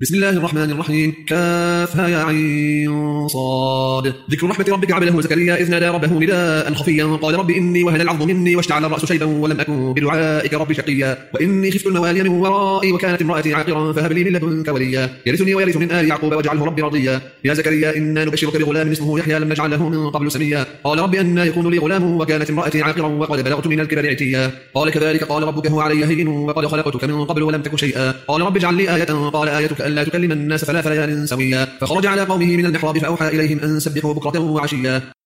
بسم الله الرحمن الرحيم. كافها يا عين صاد. ذكر رحمة ربك عبده زكريا إذ نادى ربه نداء خفيا قال رب إني وهن العظم مني واشتعل الرأس شيبا ولم أكن بدعائك رب شقيا وإني خفت الموالي من ورائي وكانت امرأتي عاقرا فهب لي من لدنك وليا يرثني ويرث من آل يعقوب واجعله ربي رضيا. يا زكريا إنا نبشرك بغلام اسمه يحيى لم نجعل له من قبل سميا قال رب أنى يكون لي غلام وكانت امرأتي عاقرا وقد بلغت من الكبر عتيا قال كذلك قال ربك هو علي هين وقد خلقتك من قبل ولم تك شيئا قال رب اجعل لي آية قال آيتك ألا تكلم الناس 3 ليال سويا فخرج على قومه من المحراب فأوحى إليهم أن سبحوا بكرة وعشيا.